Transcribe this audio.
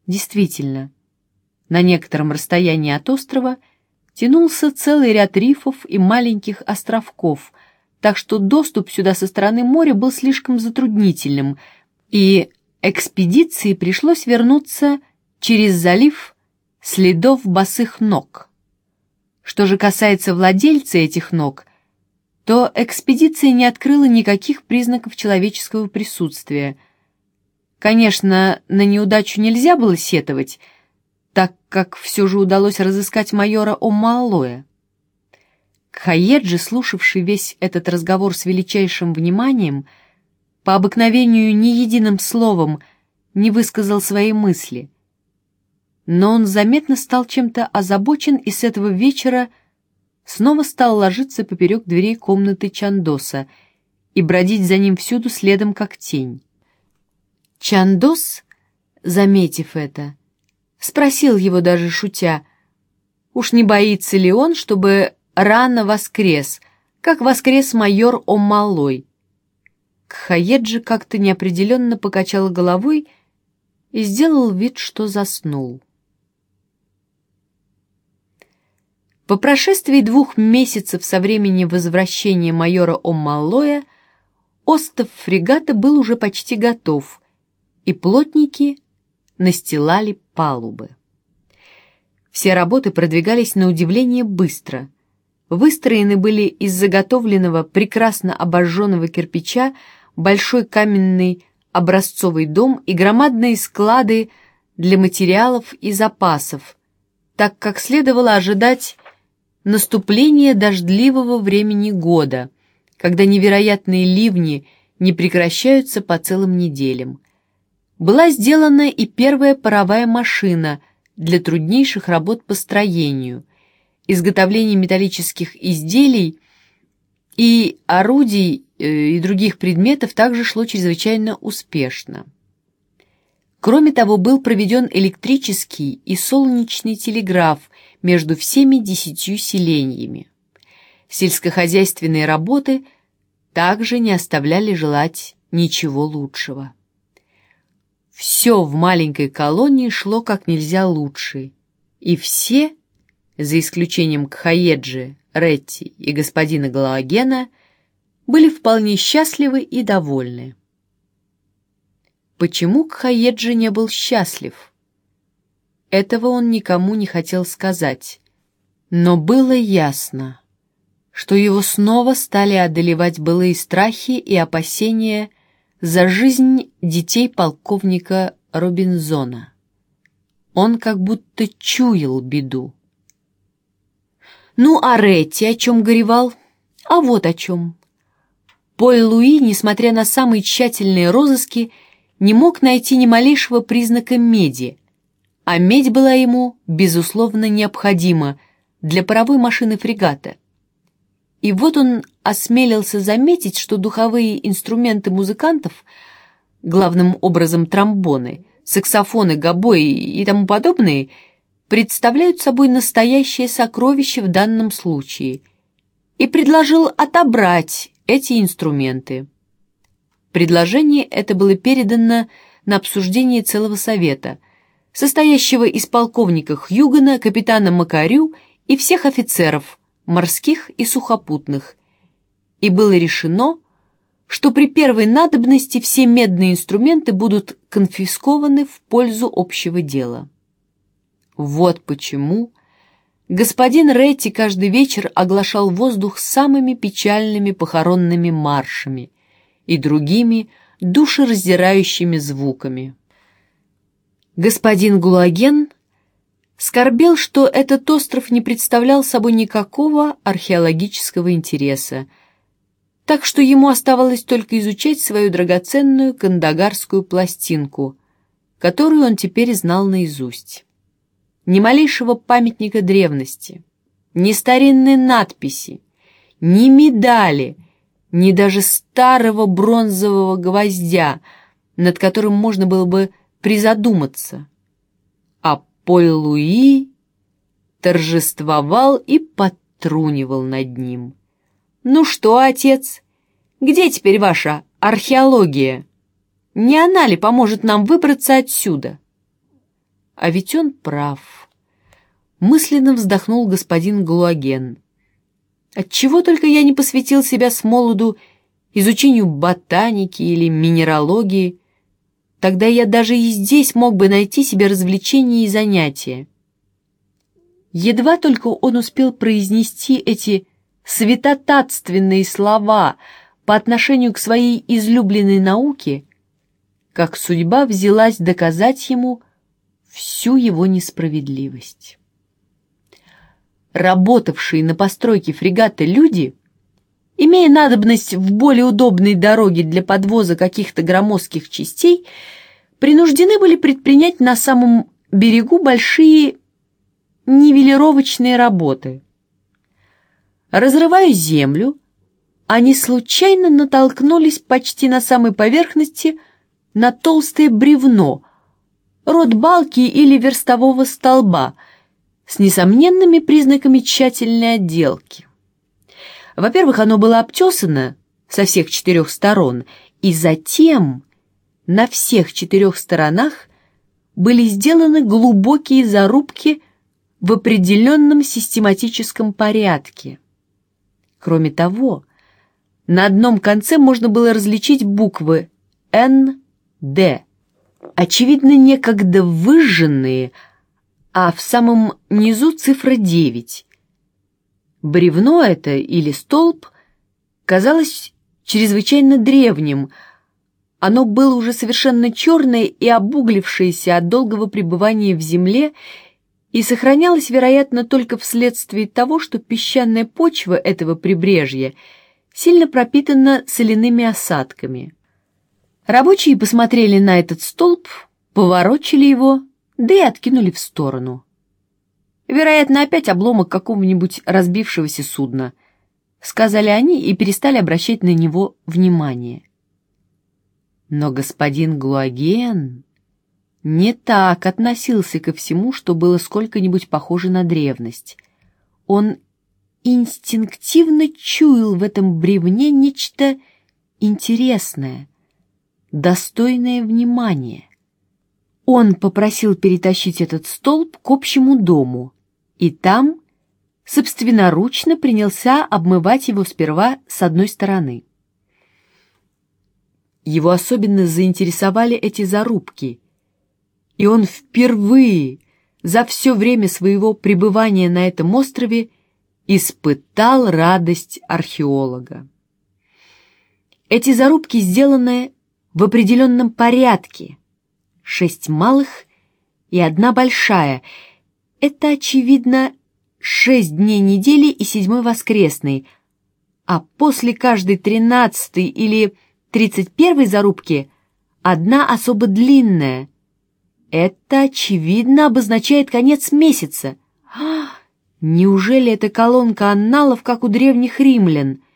Действительно, на некотором расстоянии от острова тянулся целый ряд рифов и маленьких островков, так что доступ сюда со стороны моря был слишком затруднительным, и экспедиции пришлось вернуться через залив следов босых ног. Что же касается владельца этих ног, то экспедиция не открыла никаких признаков человеческого присутствия. Конечно, на неудачу нельзя было сетовать, так как все же удалось разыскать майора Оммаллоя. Кхаеджи, слушавший весь этот разговор с величайшим вниманием, по обыкновению ни единым словом не высказал свои мысли. Но он заметно стал чем-то озабочен и с этого вечера снова стал ложиться поперек дверей комнаты Чандоса и бродить за ним всюду следом как тень. Чандос, заметив это, спросил его даже шутя, уж не боится ли он, чтобы рано воскрес, как воскрес майор Оммаллой. Кхаеджи как-то неопределенно покачал головой и сделал вид, что заснул. По прошествии 2 месяцев со времени возвращения майора Оммаллоя остов фрегата был уже почти готов, и плотники настилали палубы. Все работы продвигались на удивление быстро. Выстроены были из заготовленного прекрасно обожженного кирпича большой каменный образцовый дом и громадные склады для материалов и запасов, так как следовало ожидать наступления дождливого времени года, когда невероятные ливни не прекращаются по целым неделям. Была сделана и первая паровая машина для труднейших работ по строению. Изготовление металлических изделий и орудий и других предметов также шло чрезвычайно успешно. Кроме того, был проведен электрический и солнечный телеграф между всеми 10 селениями. Сельскохозяйственные работы также не оставляли желать ничего лучшего. Все в маленькой колонии шло как нельзя лучше, и все, за исключением Кхаеджи, Ретти и господина Галоагена, были вполне счастливы и довольны. Почему Кхаеджи не был счастлив? Этого он никому не хотел сказать, но было ясно, что его снова стали одолевать былые страхи и опасения за жизнь детей полковника Робинзона. Он как будто чуял беду. Ну, а Ретти о чем горевал? А вот о чем. Поль Луи, несмотря на самые тщательные розыски, не мог найти ни малейшего признака меди, а медь была ему, безусловно, необходима для паровой машины фрегата. И вот он осмелился заметить, что духовые инструменты музыкантов, главным образом тромбоны, саксофоны, гобои и тому подобные, представляют собой настоящее сокровище в данном случае, и предложил отобрать эти инструменты. Предложение это было передано на обсуждение целого совета, состоящего из полковника Хьюгана, капитана Макарю и всех офицеров, морских и сухопутных, и было решено, что при первой надобности все медные инструменты будут конфискованы в пользу общего дела. Вот почему господин Ретти каждый вечер оглашал воздух самыми печальными похоронными маршами и другими душераздирающими звуками. Господин Галоаген скорбел, что этот остров не представлял собой никакого археологического интереса, так что ему оставалось только изучать свою драгоценную кандагарскую пластинку, которую он теперь знал наизусть. Ни малейшего памятника древности, ни старинной надписи, ни медали, ни даже старого бронзового гвоздя, над которым можно было бы призадуматься. А Поль Луи торжествовал и подтрунивал над ним. «Ну что, отец, где теперь ваша археология? Не она ли поможет нам выбраться отсюда?» А ведь он прав. Мысленно вздохнул господин Галуаген. Отчего только я не посвятил себя с молоду изучению ботаники или минералогии, тогда я даже и здесь мог бы найти себе развлечения и занятия. Едва только он успел произнести эти святотатственные слова по отношению к своей излюбленной науке, как судьба взялась доказать ему всю его несправедливость. Работавшие на постройке фрегата люди, имея надобность в более удобной дороге для подвоза каких-то громоздких частей, принуждены были предпринять на самом берегу большие нивелировочные работы. Разрывая землю, они случайно натолкнулись почти на самой поверхности на толстое бревно, род балки или верстового столба, с несомненными признаками тщательной отделки. Во-первых, оно было обтесано со всех 4 сторон, и затем на всех 4 сторонах были сделаны глубокие зарубки в определенном систематическом порядке. Кроме того, на одном конце можно было различить буквы «Н», «Д», очевидно, некогда выжженные, а в самом низу цифра 9. Бревно это или столб казалось чрезвычайно древним. Оно было уже совершенно черное и обуглившееся от долгого пребывания в земле и сохранялось, вероятно, только вследствие того, что песчаная почва этого прибрежья сильно пропитана соляными осадками. Рабочие посмотрели на этот столб, поворочили его, да и откинули в сторону. «Вероятно, опять обломок какого-нибудь разбившегося судна», — сказали они и перестали обращать на него внимание. Но господин Галуаген не так относился ко всему, что было сколько-нибудь похоже на древность. Он инстинктивно чуял в этом бревне нечто интересное, достойное внимания. Он попросил перетащить этот столб к общему дому, и там собственноручно принялся обмывать его сперва с одной стороны. Его особенно заинтересовали эти зарубки, и он впервые за все время своего пребывания на этом острове испытал радость археолога. Эти зарубки сделаны в определенном порядке, 6 малых и 1 большая. Это, очевидно, 6 дней недели и 7 воскресный, а после каждой 13-й или 31-й зарубки 1 особо длинная. Это, очевидно, обозначает конец месяца. Неужели это колонка анналов, как у древних римлян?